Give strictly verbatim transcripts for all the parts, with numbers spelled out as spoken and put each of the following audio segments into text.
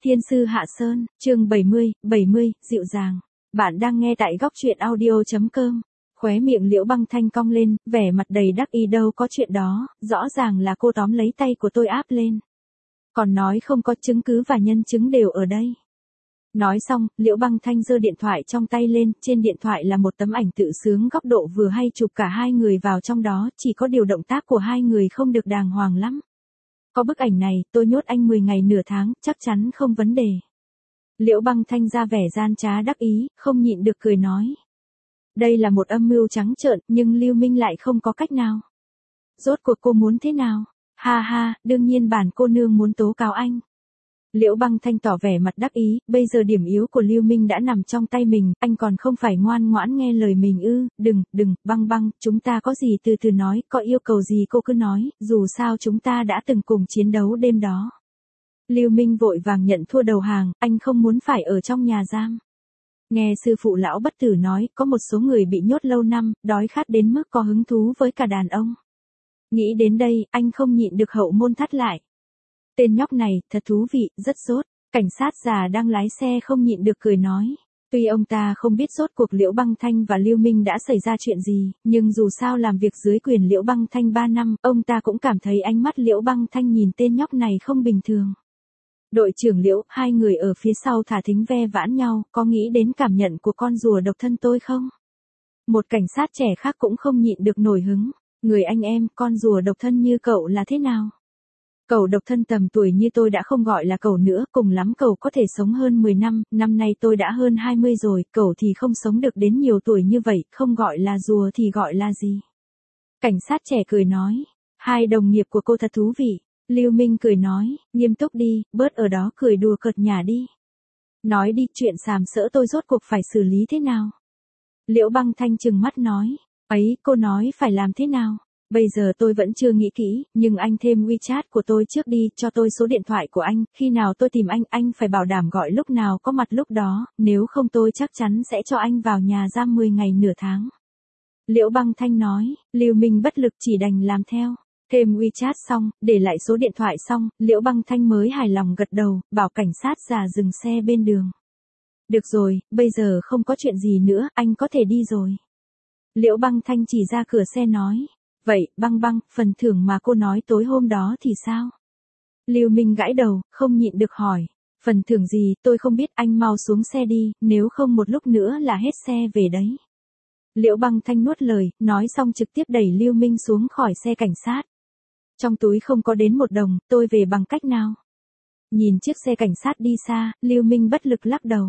Thiên sư Hạ Sơn, chương bảy mươi, bảy mươi, dịu dàng. Bạn đang nghe tại góc truyện audio chấm com. Khóe miệng Liễu Băng Thanh cong lên, vẻ mặt đầy đắc ý đâu có chuyện đó, rõ ràng là cô tóm lấy tay của tôi áp lên. Còn nói không có chứng cứ và nhân chứng đều ở đây. Nói xong, Liễu Băng Thanh giơ điện thoại trong tay lên, trên điện thoại là một tấm ảnh tự sướng góc độ vừa hay chụp cả hai người vào trong đó, chỉ có điều động tác của hai người không được đàng hoàng lắm. Có bức ảnh này, tôi nhốt anh mười ngày nửa tháng, chắc chắn không vấn đề. Liễu Băng Thanh ra vẻ gian trá đắc ý, không nhịn được cười nói. Đây là một âm mưu trắng trợn, nhưng Lưu Minh lại không có cách nào. Rốt cuộc cô muốn thế nào? Ha ha, đương nhiên bản cô nương muốn tố cáo anh. Liễu Băng Thanh tỏ vẻ mặt đắc ý, bây giờ điểm yếu của Lưu Minh đã nằm trong tay mình, anh còn không phải ngoan ngoãn nghe lời mình ư, đừng, đừng, Băng Băng, chúng ta có gì từ từ nói, có yêu cầu gì cô cứ nói, dù sao chúng ta đã từng cùng chiến đấu đêm đó. Lưu Minh vội vàng nhận thua đầu hàng, anh không muốn phải ở trong nhà giam. Nghe sư phụ lão bất tử nói, có một số người bị nhốt lâu năm, đói khát đến mức có hứng thú với cả đàn ông. Nghĩ đến đây, anh không nhịn được hậu môn thắt lại. Tên nhóc này, thật thú vị, rất sốt. Cảnh sát già đang lái xe không nhịn được cười nói. Tuy ông ta không biết rốt cuộc Liễu Băng Thanh và Lưu Minh đã xảy ra chuyện gì, nhưng dù sao làm việc dưới quyền Liễu Băng Thanh ba năm, ông ta cũng cảm thấy ánh mắt Liễu Băng Thanh nhìn tên nhóc này không bình thường. Đội trưởng Liễu, hai người ở phía sau thả thính ve vãn nhau, có nghĩ đến cảm nhận của con rùa độc thân tôi không? Một cảnh sát trẻ khác cũng không nhịn được nổi hứng. Người anh em, con rùa độc thân như cậu là thế nào? Cậu độc thân tầm tuổi như tôi đã không gọi là cậu nữa, cùng lắm cậu có thể sống hơn mười năm, năm nay tôi đã hơn hai mươi rồi, cậu thì không sống được đến nhiều tuổi như vậy, không gọi là rùa thì gọi là gì? Cảnh sát trẻ cười nói, hai đồng nghiệp của cô thật thú vị. Lưu Minh cười nói, nghiêm túc đi, bớt ở đó cười đùa cợt nhả đi. Nói đi, chuyện sàm sỡ tôi rốt cuộc phải xử lý thế nào? Liễu Băng Thanh trừng mắt nói, ấy, cô nói phải làm thế nào? Bây giờ tôi vẫn chưa nghĩ kỹ, nhưng anh thêm WeChat của tôi trước đi, cho tôi số điện thoại của anh, khi nào tôi tìm anh, anh phải bảo đảm gọi lúc nào có mặt lúc đó, nếu không tôi chắc chắn sẽ cho anh vào nhà giam mười ngày nửa tháng. Liễu Băng Thanh nói, Lưu Minh bất lực chỉ đành làm theo. Thêm WeChat xong, để lại số điện thoại xong, Liễu Băng Thanh mới hài lòng gật đầu, bảo cảnh sát già dừng xe bên đường. Được rồi, bây giờ không có chuyện gì nữa, anh có thể đi rồi. Liễu Băng Thanh chỉ ra cửa xe nói. Vậy, Băng Băng, phần thưởng mà cô nói tối hôm đó thì sao? Lưu Minh gãi đầu, không nhịn được hỏi. Phần thưởng gì, tôi không biết, anh mau xuống xe đi, nếu không một lúc nữa là hết xe về đấy. Liễu Băng Thanh nuốt lời, nói xong trực tiếp đẩy Lưu Minh xuống khỏi xe cảnh sát. Trong túi không có đến một đồng, tôi về bằng cách nào? Nhìn chiếc xe cảnh sát đi xa, Lưu Minh bất lực lắc đầu.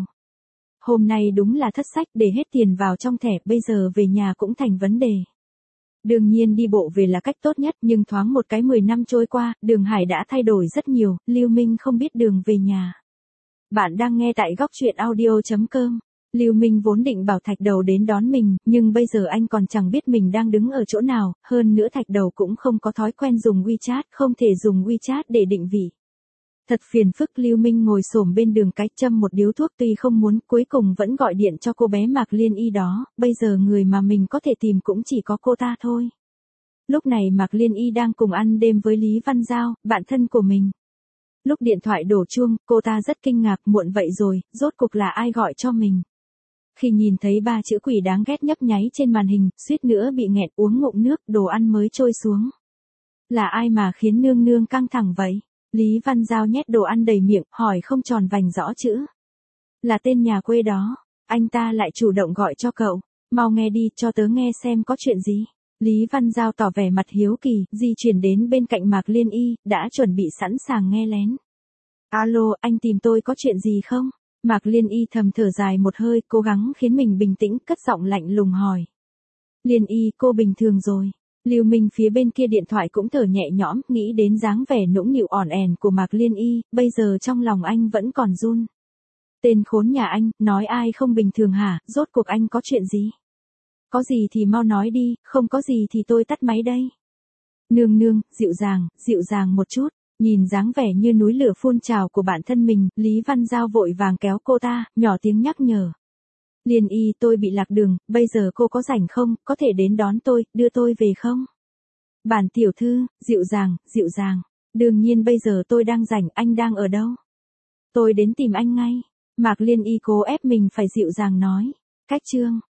Hôm nay đúng là thất sách, để hết tiền vào trong thẻ, bây giờ về nhà cũng thành vấn đề. Đương nhiên đi bộ về là cách tốt nhất, nhưng thoáng một cái mười năm trôi qua, đường hải đã thay đổi rất nhiều, Lưu Minh không biết đường về nhà. Bạn đang nghe tại góc truyện audio chấm com. Lưu Minh vốn định bảo Thạch Đầu đến đón mình, nhưng bây giờ anh còn chẳng biết mình đang đứng ở chỗ nào, hơn nữa Thạch Đầu cũng không có thói quen dùng WeChat, không thể dùng WeChat để định vị. Thật phiền phức. Lưu Minh ngồi xổm bên đường cái châm một điếu thuốc, tuy không muốn, cuối cùng vẫn gọi điện cho cô bé Mạc Liên Y đó, bây giờ người mà mình có thể tìm cũng chỉ có cô ta thôi. Lúc này Mạc Liên Y đang cùng ăn đêm với Lý Văn Giao, bạn thân của mình. Lúc điện thoại đổ chuông, cô ta rất kinh ngạc, muộn vậy rồi, rốt cuộc là ai gọi cho mình. Khi nhìn thấy ba chữ quỷ đáng ghét nhấp nháy trên màn hình, suýt nữa bị nghẹn, uống ngụm nước, đồ ăn mới trôi xuống. Là ai mà khiến nương nương căng thẳng vậy? Lý Văn Giao nhét đồ ăn đầy miệng, hỏi không tròn vành rõ chữ. Là tên nhà quê đó, anh ta lại chủ động gọi cho cậu, mau nghe đi, cho tớ nghe xem có chuyện gì. Lý Văn Giao tỏ vẻ mặt hiếu kỳ, di chuyển đến bên cạnh Mạc Liên Y, đã chuẩn bị sẵn sàng nghe lén. Alo, anh tìm tôi có chuyện gì không? Mạc Liên Y thầm thở dài một hơi, cố gắng khiến mình bình tĩnh, cất giọng lạnh lùng hỏi. Liên Y, cô bình thường rồi. Lưu Minh phía bên kia điện thoại cũng thở nhẹ nhõm, nghĩ đến dáng vẻ nũng nịu ỏn ẻn của Mạc Liên Y, bây giờ trong lòng anh vẫn còn run. Tên khốn nhà anh, nói ai không bình thường hả, rốt cuộc anh có chuyện gì? Có gì thì mau nói đi, không có gì thì tôi tắt máy đây. Nương nương, dịu dàng, dịu dàng một chút. Nhìn dáng vẻ như núi lửa phun trào của bản thân mình, Lý Văn Giao vội vàng kéo cô ta, nhỏ tiếng nhắc nhở. Liên Y, tôi bị lạc đường, bây giờ cô có rảnh không, có thể đến đón tôi, đưa tôi về không? Bản tiểu thư, dịu dàng, dịu dàng. Đương nhiên bây giờ tôi đang rảnh, anh đang ở đâu? Tôi đến tìm anh ngay. Mạc Liên Y cố ép mình phải dịu dàng nói. Cách chương.